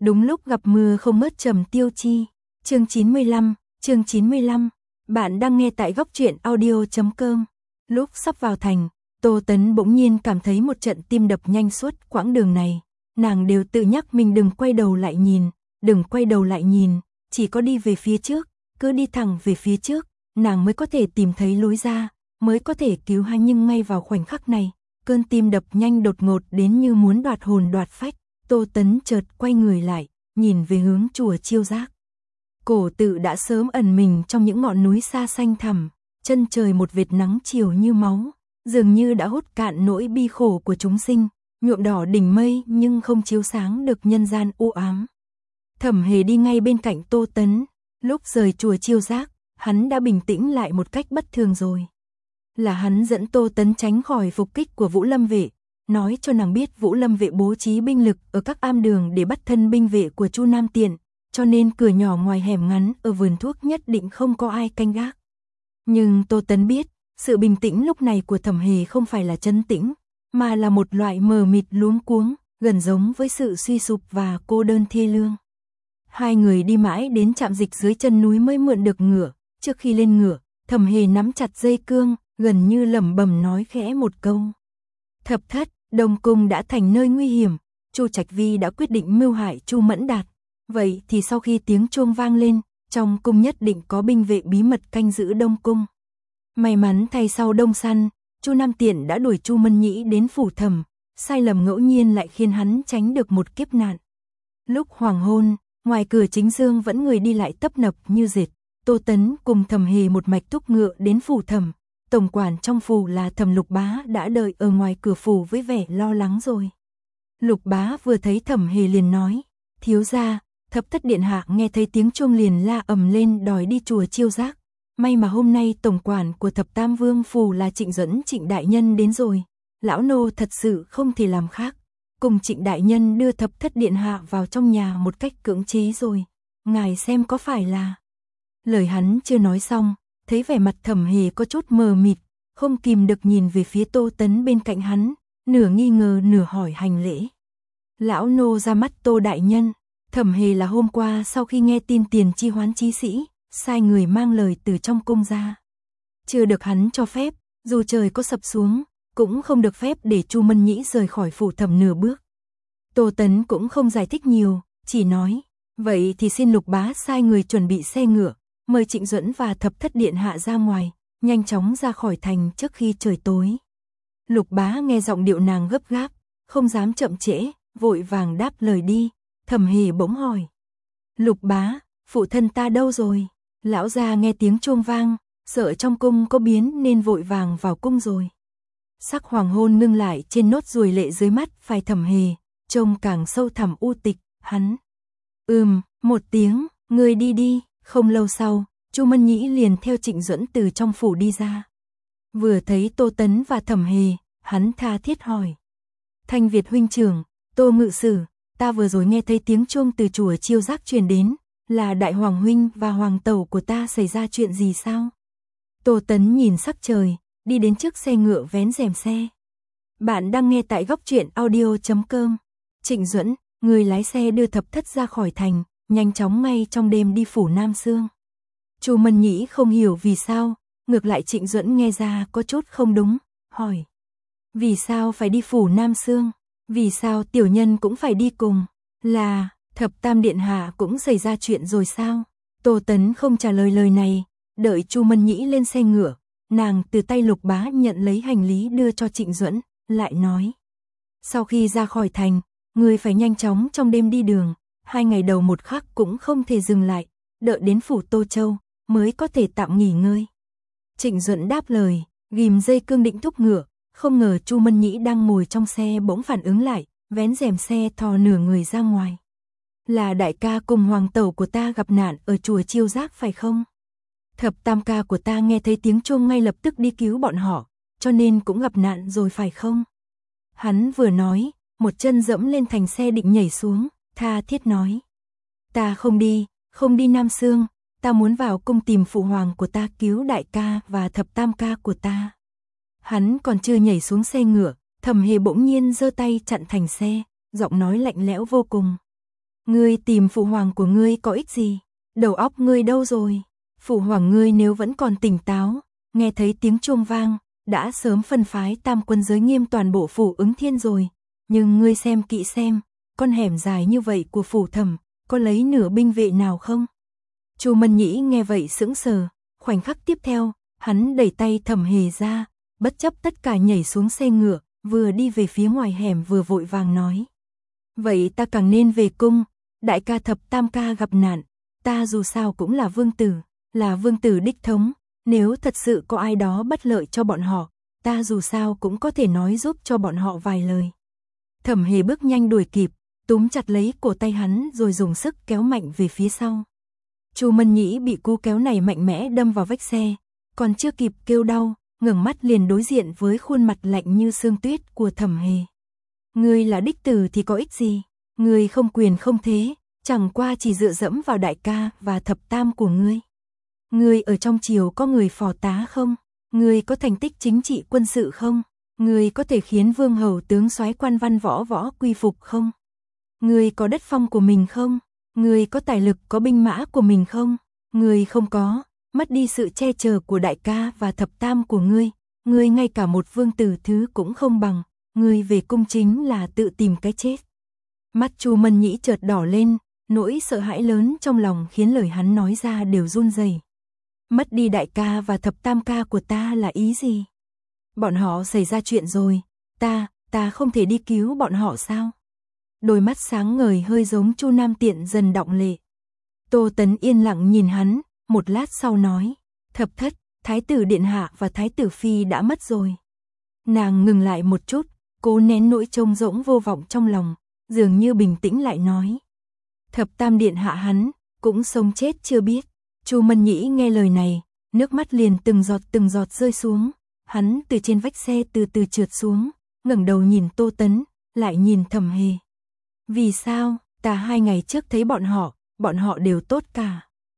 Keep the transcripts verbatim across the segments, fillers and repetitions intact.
Đúng lúc gặp mưa không ngớt Trầm Tiêu Chi. Chương chín mươi lăm, chương chín mươi lăm. Bạn đang nghe tại góc truyện audio chấm com. Lúc sắp vào thành, Tô Tấn bỗng nhiên cảm thấy một trận tim đập nhanh suốt quãng đường này. Nàng đều tự nhắc mình đừng quay đầu lại nhìn, đừng quay đầu lại nhìn, chỉ có đi về phía trước, cứ đi thẳng về phía trước, nàng mới có thể tìm thấy lối ra, mới có thể cứu hai. Nhưng ngay vào khoảnh khắc này, cơn tim đập nhanh đột ngột đến như muốn đoạt hồn đoạt phách. Tô Tấn chợt quay người lại, nhìn về hướng chùa Chiêu Giác. Cổ tự đã sớm ẩn mình trong những ngọn núi xa xanh thẳm, chân trời một vệt nắng chiều như máu, dường như đã hút cạn nỗi bi khổ của chúng sinh, nhuộm đỏ đỉnh mây nhưng không chiếu sáng được nhân gian u ám. Thẩm Hề đi ngay bên cạnh Tô Tấn, lúc rời chùa Chiêu Giác, hắn đã bình tĩnh lại một cách bất thường rồi. Là hắn dẫn Tô Tấn tránh khỏi phục kích của Vũ Lâm vệ, nói cho nàng biết Vũ Lâm vệ bố trí binh lực ở các am đường để bắt thân binh vệ của Chu Nam Tiện, cho nên cửa nhỏ ngoài hẻm ngắn ở vườn thuốc nhất định không có ai canh gác. Nhưng Tô Tấn biết, sự bình tĩnh lúc này của Thẩm Hề không phải là trấn tĩnh, mà là một loại mờ mịt luống cuống, gần giống với sự suy sụp và cô đơn thê lương. Hai người đi mãi đến trạm dịch dưới chân núi mới mượn được ngựa, trước khi lên ngựa, Thẩm Hề nắm chặt dây cương, gần như lẩm bẩm nói khẽ một câu. Thập thất, Đông Cung đã thành nơi nguy hiểm, Chu Trạch Vi đã quyết định mưu hại Chu Mẫn Đạt. Vậy thì sau khi tiếng chuông vang lên, trong cung nhất định có binh vệ bí mật canh giữ Đông Cung. May mắn thay sau Đông Săn, Chu Nam Tiện đã đuổi Chu Mân Nhĩ đến phủ Thẩm, sai lầm ngẫu nhiên lại khiến hắn tránh được một kiếp nạn. Lúc hoàng hôn, ngoài cửa chính dương vẫn người đi lại tấp nập như dệt. Tô Tấn cùng Thẩm Hề một mạch thúc ngựa đến phủ Thẩm. Tổng quản trong phủ là Thẩm Lục Bá đã đợi ở ngoài cửa phủ với vẻ lo lắng rồi. Lục Bá vừa thấy Thẩm Hề liền nói, thiếu gia, Thập thất điện hạ nghe thấy tiếng chuông liền la ầm lên đòi đi chùa Chiêu Giác. May mà hôm nay tổng quản của Thập Tam Vương phủ là Trịnh Duẫn Trịnh đại nhân đến rồi. Lão nô thật sự không thể làm khác, cùng Trịnh đại nhân đưa Thập thất điện hạ vào trong nhà một cách cưỡng chế rồi. Ngài xem có phải là... Lời hắn chưa nói xong, thấy vẻ mặt Thẩm Hề có chút mờ mịt, không kìm được nhìn về phía Tô Tấn bên cạnh hắn, nửa nghi ngờ nửa hỏi hành lễ. Lão nô ra mắt Tô đại nhân. Thẩm Hề là hôm qua sau khi nghe tin tiền chi hoán chí sĩ, sai người mang lời từ trong cung ra. Chưa được hắn cho phép, dù trời có sập xuống, cũng không được phép để Chu Mân Nhĩ rời khỏi phủ Thẩm nửa bước. Tô Tấn cũng không giải thích nhiều, chỉ nói, vậy thì xin Lục Bá sai người chuẩn bị xe ngựa, mời Trịnh Duẫn và Thập thất điện hạ ra ngoài, nhanh chóng ra khỏi thành trước khi trời tối. Lục Bá nghe giọng điệu nàng gấp gáp, không dám chậm trễ, vội vàng đáp lời đi. Thẩm Hề bỗng hỏi, Lục Bá, phụ thân ta đâu rồi? Lão gia nghe tiếng chuông vang, sợ trong cung có biến nên vội vàng vào cung rồi. Sắc hoàng hôn ngưng lại trên nốt ruồi lệ dưới mắt phải Thẩm Hề, trông càng sâu thẳm u tịch. Hắn, ừm, một tiếng, người đi đi. Không lâu sau, Chu Mân Nhĩ liền theo Trịnh Duẫn từ trong phủ đi ra. Vừa thấy Tô Tấn và Thẩm Hề, hắn tha thiết hỏi, Thanh Việt huynh trưởng, Tô ngự sử, ta vừa rồi nghe thấy tiếng chuông từ chùa Chiêu Giác truyền đến, là đại hoàng huynh và hoàng tẩu của ta xảy ra chuyện gì sao? Tô Tấn nhìn sắc trời, đi đến trước xe ngựa vén rèm xe. Bạn đang nghe tại góc truyện audio chấm com. Trịnh Duẫn, người lái xe đưa Thập thất ra khỏi thành, nhanh chóng ngay trong đêm đi phủ Nam Sương. Chu Mân Nhĩ không hiểu vì sao, ngược lại Trịnh Duẫn nghe ra có chút không đúng, hỏi, vì sao phải đi phủ Nam Sương? Vì sao tiểu nhân cũng phải đi cùng? Là, Thập Tam điện hạ cũng xảy ra chuyện rồi sao? Tô Tấn không trả lời lời này, đợi Chu Mân Nhĩ lên xe ngựa, nàng từ tay Lục Bá nhận lấy hành lý đưa cho Trịnh Duẫn, lại nói, sau khi ra khỏi thành, người phải nhanh chóng trong đêm đi đường, hai ngày đầu một khắc cũng không thể dừng lại, đợi đến phủ Tô Châu mới có thể tạm nghỉ ngơi. Trịnh Duẫn đáp lời, ghim dây cương định thúc ngựa. Không ngờ Chu Mân Nhĩ đang ngồi trong xe bỗng phản ứng lại, vén rèm xe thò nửa người ra ngoài. Là đại ca cùng hoàng tẩu của ta gặp nạn ở chùa Chiêu Giác phải không? Thập tam ca của ta nghe thấy tiếng chuông ngay lập tức đi cứu bọn họ, cho nên cũng gặp nạn rồi phải không? Hắn vừa nói, một chân dẫm lên thành xe định nhảy xuống, tha thiết nói. Ta không đi, không đi Nam Sương, ta muốn vào cung tìm phụ hoàng của ta cứu đại ca và thập tam ca của ta. Hắn còn chưa nhảy xuống xe ngựa, Thẩm Hề bỗng nhiên giơ tay chặn thành xe, giọng nói lạnh lẽo vô cùng. Ngươi tìm phụ hoàng của ngươi có ích gì? Đầu óc ngươi đâu rồi? Phụ hoàng ngươi nếu vẫn còn tỉnh táo, nghe thấy tiếng chuông vang, đã sớm phân phái tam quân giới nghiêm toàn bộ phủ Ứng Thiên rồi. Nhưng ngươi xem kỹ xem, con hẻm dài như vậy của phủ Thẩm, có lấy nửa binh vệ nào không? Chu Mân Nhĩ nghe vậy sững sờ, khoảnh khắc tiếp theo, hắn đẩy tay Thẩm Hề ra, bất chấp tất cả nhảy xuống xe ngựa, vừa đi về phía ngoài hẻm vừa vội vàng nói. Vậy ta càng nên về cung, đại ca Thập Tam ca gặp nạn, ta dù sao cũng là vương tử, là vương tử đích thống, nếu thật sự có ai đó bất lợi cho bọn họ, ta dù sao cũng có thể nói giúp cho bọn họ vài lời. Thẩm Hề bước nhanh đuổi kịp, túm chặt lấy cổ tay hắn rồi dùng sức kéo mạnh về phía sau. Chu Mân Nhĩ bị cú kéo này mạnh mẽ đâm vào vách xe, còn chưa kịp kêu đau, ngẩng mắt liền đối diện với khuôn mặt lạnh như sương tuyết của Thẩm Hề. Ngươi là đích tử thì có ích gì? Ngươi không quyền không thế, chẳng qua chỉ dựa dẫm vào đại ca và thập tam của ngươi. Ngươi ở trong triều có người phò tá không? Ngươi có thành tích chính trị quân sự không? Ngươi có thể khiến vương hầu tướng soái quan văn võ võ quy phục không? Ngươi có đất phong của mình không? Ngươi có tài lực có binh mã của mình không? Ngươi không có, mất đi sự che chở của đại ca và thập tam của ngươi, ngươi ngay cả một vương tử thứ cũng không bằng, ngươi về cung chính là tự tìm cái chết. Mắt Chu Mân Nhĩ chợt đỏ lên, nỗi sợ hãi lớn trong lòng khiến lời hắn nói ra đều run rẩy. Mất đi đại ca và thập tam ca của ta là ý gì? Bọn họ xảy ra chuyện rồi, ta, ta không thể đi cứu bọn họ sao? Đôi mắt sáng ngời hơi giống Chu Nam Tiện dần đọng lệ. Tô Tấn yên lặng nhìn hắn, một lát sau nói, thập thất, thái tử điện hạ và thái tử phi đã mất rồi. Nàng ngừng lại một chút, cố nén nỗi trông rỗng vô vọng trong lòng, dường như bình tĩnh lại nói. Thập tam điện hạ hắn, cũng sống chết chưa biết. Chu Mân Nhĩ nghe lời này, nước mắt liền từng giọt từng giọt rơi xuống, hắn từ trên vách xe từ từ trượt xuống, ngẩng đầu nhìn Tô Tấn, lại nhìn Thẩm Hề. Vì sao, ta hai ngày trước thấy bọn họ, bọn họ đều tốt cả.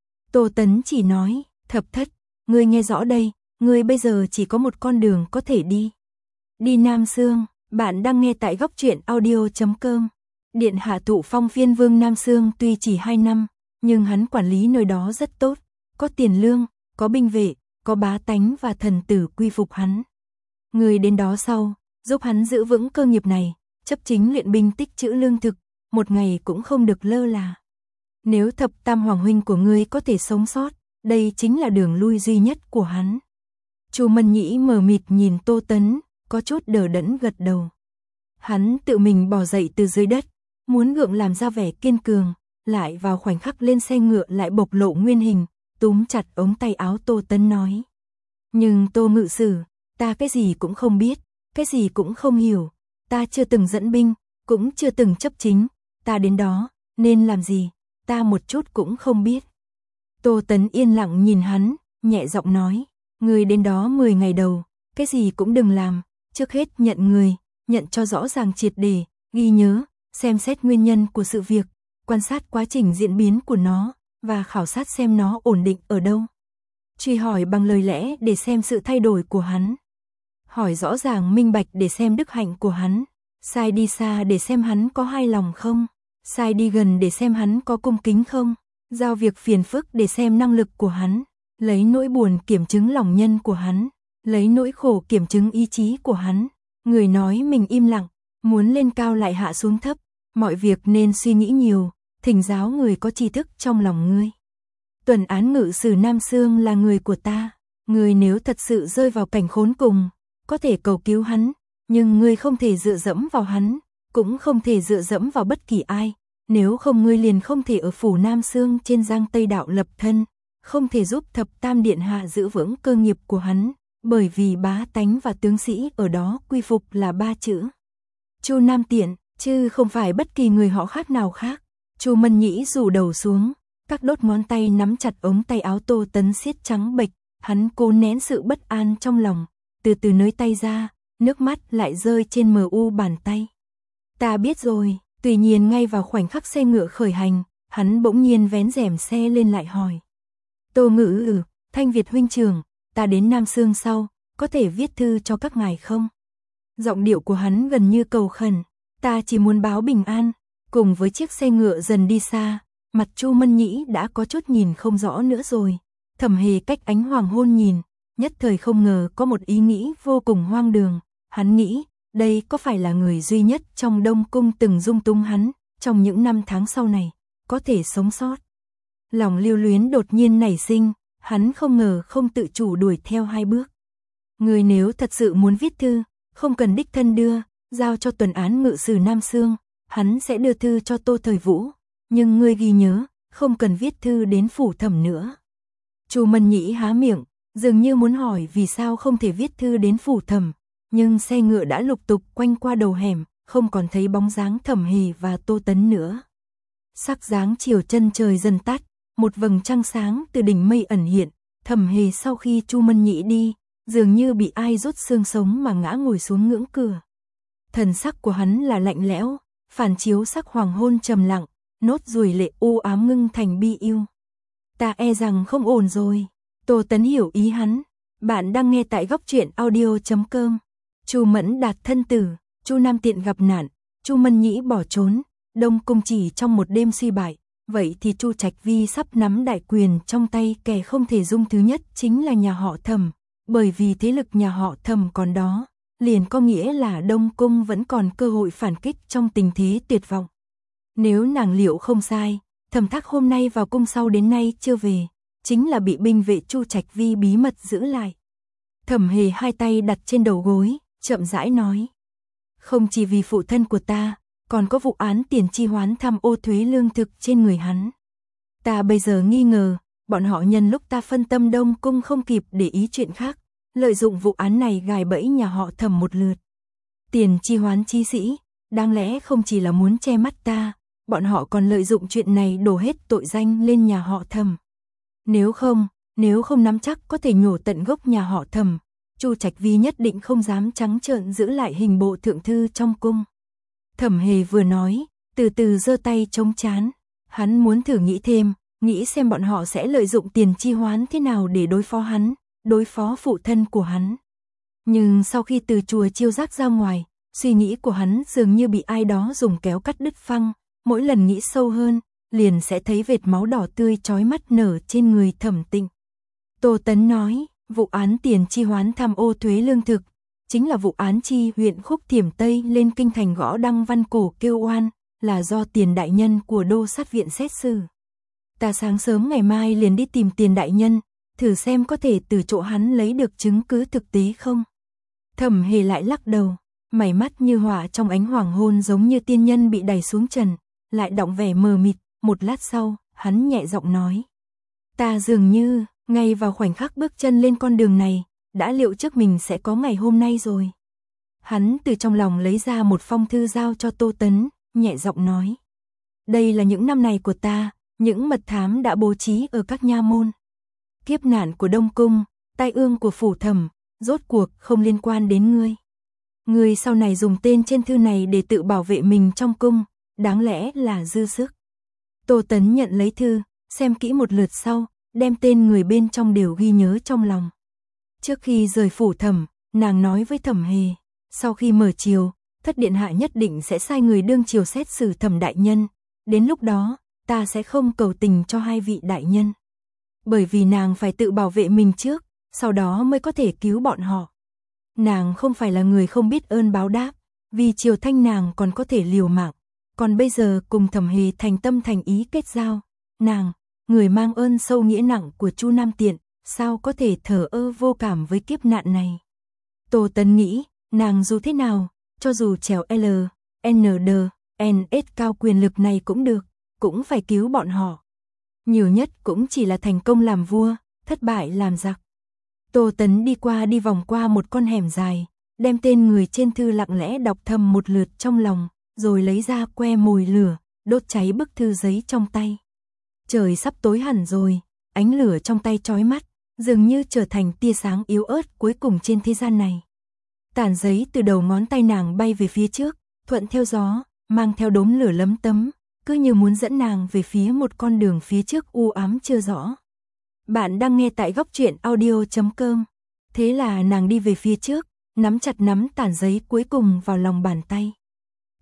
Tô Tấn chỉ nói, thập thất, ngươi nghe rõ đây, ngươi bây giờ chỉ có một con đường có thể đi. Đi Nam Xương, bạn đang nghe tại góc truyện audio chấm com. Điện hạ thụ phong phiên vương Nam Xương tuy chỉ hai năm, nhưng hắn quản lý nơi đó rất tốt, có tiền lương, có binh vệ, có bá tánh và thần tử quy phục hắn. Người đến đó sau, giúp hắn giữ vững cơ nghiệp này, chấp chính luyện binh tích trữ lương thực, một ngày cũng không được lơ là. Nếu thập tam hoàng huynh của ngươi có thể sống sót, đây chính là đường lui duy nhất của hắn. Chu Mân Nhĩ mờ mịt nhìn Tô Tấn, có chút đờ đẫn gật đầu. Hắn tự mình bò dậy từ dưới đất, muốn gượng làm ra vẻ kiên cường, lại vào khoảnh khắc lên xe ngựa lại bộc lộ nguyên hình, túm chặt ống tay áo Tô Tấn nói. Nhưng Tô ngự sử, ta cái gì cũng không biết, cái gì cũng không hiểu, ta chưa từng dẫn binh, cũng chưa từng chấp chính, ta đến đó, nên làm gì, ta một chút cũng không biết. Tô Tấn yên lặng nhìn hắn, nhẹ giọng nói, người đến đó mười ngày đầu, cái gì cũng đừng làm, trước hết nhận người, nhận cho rõ ràng triệt để, ghi nhớ, xem xét nguyên nhân của sự việc, quan sát quá trình diễn biến của nó, và khảo sát xem nó ổn định ở đâu. Truy hỏi bằng lời lẽ để xem sự thay đổi của hắn. Hỏi rõ ràng minh bạch để xem đức hạnh của hắn. Sai đi xa để xem hắn có hài lòng không. Sai đi gần để xem hắn có cung kính không. Giao việc phiền phức để xem năng lực của hắn. Lấy nỗi buồn kiểm chứng lòng nhân của hắn. Lấy nỗi khổ kiểm chứng ý chí của hắn. Người nói mình im lặng, muốn lên cao lại hạ xuống thấp. Mọi việc nên suy nghĩ nhiều, thỉnh giáo người có tri thức trong lòng ngươi. Tuần án ngự sử Nam Xương là người của ta. Ngươi nếu thật sự rơi vào cảnh khốn cùng, có thể cầu cứu hắn, nhưng ngươi không thể dựa dẫm vào hắn, cũng không thể dựa dẫm vào bất kỳ ai. Nếu không ngươi liền không thể ở phủ Nam Xương trên Giang Tây Đạo lập thân, không thể giúp thập tam điện hạ giữ vững cơ nghiệp của hắn, bởi vì bá tánh và tướng sĩ ở đó quy phục là ba chữ. Chu Nam Tiện, chứ không phải bất kỳ người họ khác nào khác. Chu Mân Nhĩ rủ đầu xuống, các đốt ngón tay nắm chặt ống tay áo Tô Tấn siết trắng bệch, hắn cố nén sự bất an trong lòng, từ từ nới tay ra, nước mắt lại rơi trên mờ u bàn tay. Ta biết rồi. Tuy nhiên ngay vào khoảnh khắc xe ngựa khởi hành, hắn bỗng nhiên vén rèm xe lên lại hỏi. Tô Ngự ừ, Thanh Việt huynh trưởng, ta đến Nam Xương sau, có thể viết thư cho các ngài không? Giọng điệu của hắn gần như cầu khẩn, ta chỉ muốn báo bình an, Cùng với chiếc xe ngựa dần đi xa, mặt Chu Mân Nhĩ đã có chút nhìn không rõ nữa rồi. Thẩm Hề cách ánh hoàng hôn nhìn, nhất thời không ngờ có một ý nghĩ vô cùng hoang đường. Hắn nghĩ, đây có phải là người duy nhất trong Đông Cung từng dung túng hắn, trong những năm tháng sau này, có thể sống sót. Lòng lưu luyến đột nhiên nảy sinh, hắn không ngờ không tự chủ đuổi theo hai bước. Người nếu thật sự muốn viết thư, không cần đích thân đưa, giao cho tuần án ngự sử Nam Xương, hắn sẽ đưa thư cho Tô Thời Vũ. Nhưng ngươi ghi nhớ, không cần viết thư đến phủ thẩm nữa. Chu Mân Nhĩ há miệng, dường như muốn hỏi vì sao không thể viết thư đến phủ thẩm, nhưng xe ngựa đã lục tục quanh qua đầu hẻm, không còn thấy bóng dáng Thẩm Hề và Tô Tấn nữa. Sắc dáng chiều chân trời dần tắt, một vầng trăng sáng từ đỉnh mây ẩn hiện. Thẩm Hề sau khi Chu Mân Nhĩ đi, dường như bị ai rút xương sống mà ngã ngồi xuống ngưỡng cửa. Thần sắc của hắn là lạnh lẽo, phản chiếu sắc hoàng hôn trầm lặng, nốt ruồi lệ u ám ngưng thành bi yêu. Ta e rằng không ổn rồi. Tô Tấn hiểu ý hắn. Bạn đang nghe tại góc truyện audio chấm com. Chu Mẫn Đạt thân tử, Chu Nam Tiện gặp nạn, Chu Mân Nhĩ bỏ trốn, Đông Cung chỉ trong một đêm suy bại. Vậy thì Chu Trạch Vi sắp nắm đại quyền trong tay, kẻ không thể dung thứ nhất chính là nhà họ Thẩm. Bởi vì thế lực nhà họ Thẩm còn đó, liền có nghĩa là Đông Cung vẫn còn cơ hội phản kích trong tình thế tuyệt vọng. Nếu nàng liệu không sai, Thẩm Thác hôm nay vào cung sau đến nay chưa về, chính là bị binh vệ Chu Trạch Vi bí mật giữ lại. Thẩm Hề hai tay đặt trên đầu gối, chậm rãi nói. Không chỉ vì phụ thân của ta, còn có vụ án tiền chi hoán tham ô thuế lương thực trên người hắn. Ta bây giờ nghi ngờ, bọn họ nhân lúc ta phân tâm Đông Cung không kịp để ý chuyện khác, lợi dụng vụ án này gài bẫy nhà họ Thẩm một lượt. Tiền chi hoán chi sĩ, đáng lẽ không chỉ là muốn che mắt ta, bọn họ còn lợi dụng chuyện này đổ hết tội danh lên nhà họ Thẩm. Nếu không, nếu không nắm chắc có thể nhổ tận gốc nhà họ Thẩm, Chu Trạch Vi nhất định không dám trắng trợn giữ lại hình bộ thượng thư trong cung. Thẩm Hề vừa nói, từ từ giơ tay chống trán, hắn muốn thử nghĩ thêm, nghĩ xem bọn họ sẽ lợi dụng tiền chi hoán thế nào để đối phó hắn, đối phó phụ thân của hắn. Nhưng sau khi từ chùa Chiêu Giác ra ngoài, suy nghĩ của hắn dường như bị ai đó dùng kéo cắt đứt phăng, mỗi lần nghĩ sâu hơn, liền sẽ thấy vệt máu đỏ tươi chói mắt nở trên người Thẩm Tịnh. Tô Tấn nói, vụ án tiền chi hoán tham ô thuế lương thực, chính là vụ án chi huyện Khúc Thiểm Tây lên kinh thành gõ đăng văn cổ kêu oan, là do Tiền đại nhân của đô sát viện xét xử. Ta sáng sớm ngày mai liền đi tìm Tiền đại nhân, thử xem có thể từ chỗ hắn lấy được chứng cứ thực tế không. Thẩm Hề lại lắc đầu, mày mắt như họa trong ánh hoàng hôn giống như tiên nhân bị đày xuống trần, lại đọng vẻ mờ mịt. Một lát sau, hắn nhẹ giọng nói. Ta dường như, ngay vào khoảnh khắc bước chân lên con đường này, đã liệu trước mình sẽ có ngày hôm nay rồi. Hắn từ trong lòng lấy ra một phong thư giao cho Tô Tấn, nhẹ giọng nói. Đây là những năm này của ta, những mật thám đã bố trí ở các nha môn. Kiếp nạn của Đông Cung, tai ương của phủ thẩm, rốt cuộc không liên quan đến ngươi. Ngươi sau này dùng tên trên thư này để tự bảo vệ mình trong cung, đáng lẽ là dư sức. Tô Tấn nhận lấy thư, xem kỹ một lượt sau, đem tên người bên trong đều ghi nhớ trong lòng. Trước khi rời phủ thẩm, nàng nói với Thẩm Hề, sau khi mở triều, thất điện hạ nhất định sẽ sai người đương triều xét xử Thẩm đại nhân, đến lúc đó, ta sẽ không cầu tình cho hai vị đại nhân. Bởi vì nàng phải tự bảo vệ mình trước, sau đó mới có thể cứu bọn họ. Nàng không phải là người không biết ơn báo đáp, vì triều thanh nàng còn có thể liều mạng, còn bây giờ cùng Thẩm Hề thành tâm thành ý kết giao, nàng, người mang ơn sâu nghĩa nặng của Chu Nam Tiện, sao có thể thờ ơ vô cảm với kiếp nạn này. Tô Tấn nghĩ, nàng dù thế nào, cho dù trèo L, N D, N S cao quyền lực này cũng được, cũng phải cứu bọn họ. Nhiều nhất cũng chỉ là thành công làm vua, thất bại làm giặc. Tô Tấn đi qua đi vòng qua một con hẻm dài, đem tên người trên thư lặng lẽ đọc thầm một lượt trong lòng, rồi lấy ra que mồi lửa, đốt cháy bức thư giấy trong tay. Trời sắp tối hẳn rồi, ánh lửa trong tay chói mắt, dường như trở thành tia sáng yếu ớt cuối cùng trên thế gian này. Tản giấy từ đầu ngón tay nàng bay về phía trước, thuận theo gió, mang theo đốm lửa lấm tấm, cứ như muốn dẫn nàng về phía một con đường phía trước u ám chưa rõ. Bạn đang nghe tại góc truyện audio chấm com. Thế là nàng đi về phía trước, nắm chặt nắm tản giấy cuối cùng vào lòng bàn tay.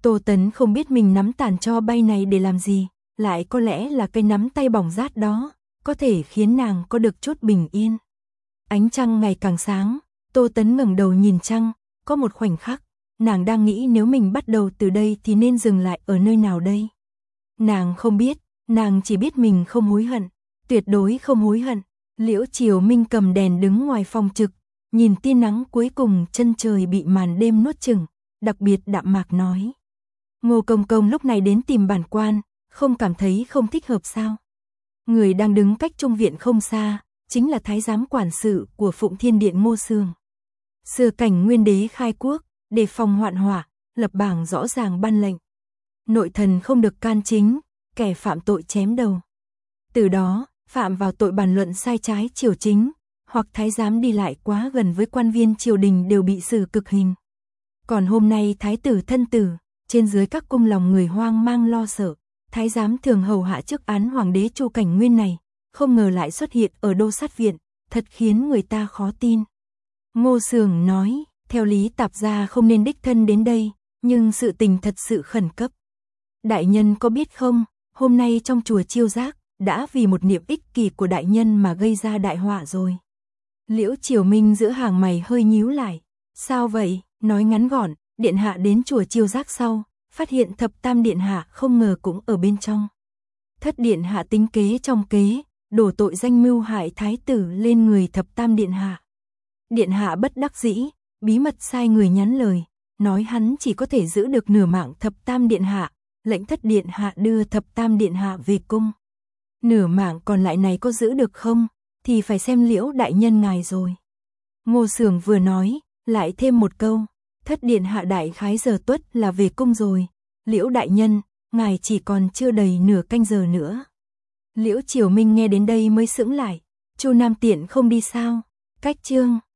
Tô Tấn không biết mình nắm tàn tro bay này để làm gì, lại có lẽ là cái nắm tay bỏng rát đó, có thể khiến nàng có được chút bình yên. Ánh trăng ngày càng sáng, Tô Tấn ngẩng đầu nhìn trăng, có một khoảnh khắc, nàng đang nghĩ nếu mình bắt đầu từ đây thì nên dừng lại ở nơi nào đây. Nàng không biết, nàng chỉ biết mình không hối hận, tuyệt đối không hối hận. Liễu Triều Minh cầm đèn đứng ngoài phòng trực, nhìn tia nắng cuối cùng chân trời bị màn đêm nuốt chửng, đặc biệt đạm mạc nói. Ngô Công Công lúc này đến tìm bản quan, không cảm thấy không thích hợp sao? Người đang đứng cách Trung viện không xa, chính là thái giám quản sự của Phụng Thiên Điện Ngô Sường. Xưa cảnh Nguyên Đế khai quốc, đề phòng hoạn họa, lập bảng rõ ràng ban lệnh. Nội thần không được can chính, kẻ phạm tội chém đầu. Từ đó, phạm vào tội bàn luận sai trái triều chính, hoặc thái giám đi lại quá gần với quan viên triều đình đều bị xử cực hình. Còn hôm nay thái tử thân tử, trên dưới các cung lòng người hoang mang lo sợ, thái giám thường hầu hạ trước án hoàng đế Chu Cảnh Nguyên này, không ngờ lại xuất hiện ở đô sát viện, thật khiến người ta khó tin. Ngô Sường nói, theo lý tạp gia không nên đích thân đến đây, nhưng sự tình thật sự khẩn cấp. Đại nhân có biết không, hôm nay trong chùa Chiêu Giác, đã vì một niệm ích kỷ của đại nhân mà gây ra đại họa rồi. Liễu Triều Minh giữa hàng mày hơi nhíu lại. Sao vậy? Nói ngắn gọn, điện hạ đến chùa Chiêu Giác sau, phát hiện thập tam điện hạ không ngờ cũng ở bên trong. Thất điện hạ tính kế trong kế, đổ tội danh mưu hại thái tử lên người thập tam điện hạ. Điện hạ bất đắc dĩ, bí mật sai người nhắn lời, nói hắn chỉ có thể giữ được nửa mạng thập tam điện hạ, lệnh thất điện hạ đưa thập tam điện hạ về cung. Nửa mạng còn lại này có giữ được không, thì phải xem Liễu đại nhân ngài rồi. Ngô Sường vừa nói, lại thêm một câu, thất điện hạ đại khái giờ tuất là về cung rồi, Liễu đại nhân, ngài chỉ còn chưa đầy nửa canh giờ nữa. Liễu Triều Minh nghe đến đây mới sững lại, Chu Nam Tiện không đi sao? Cách chương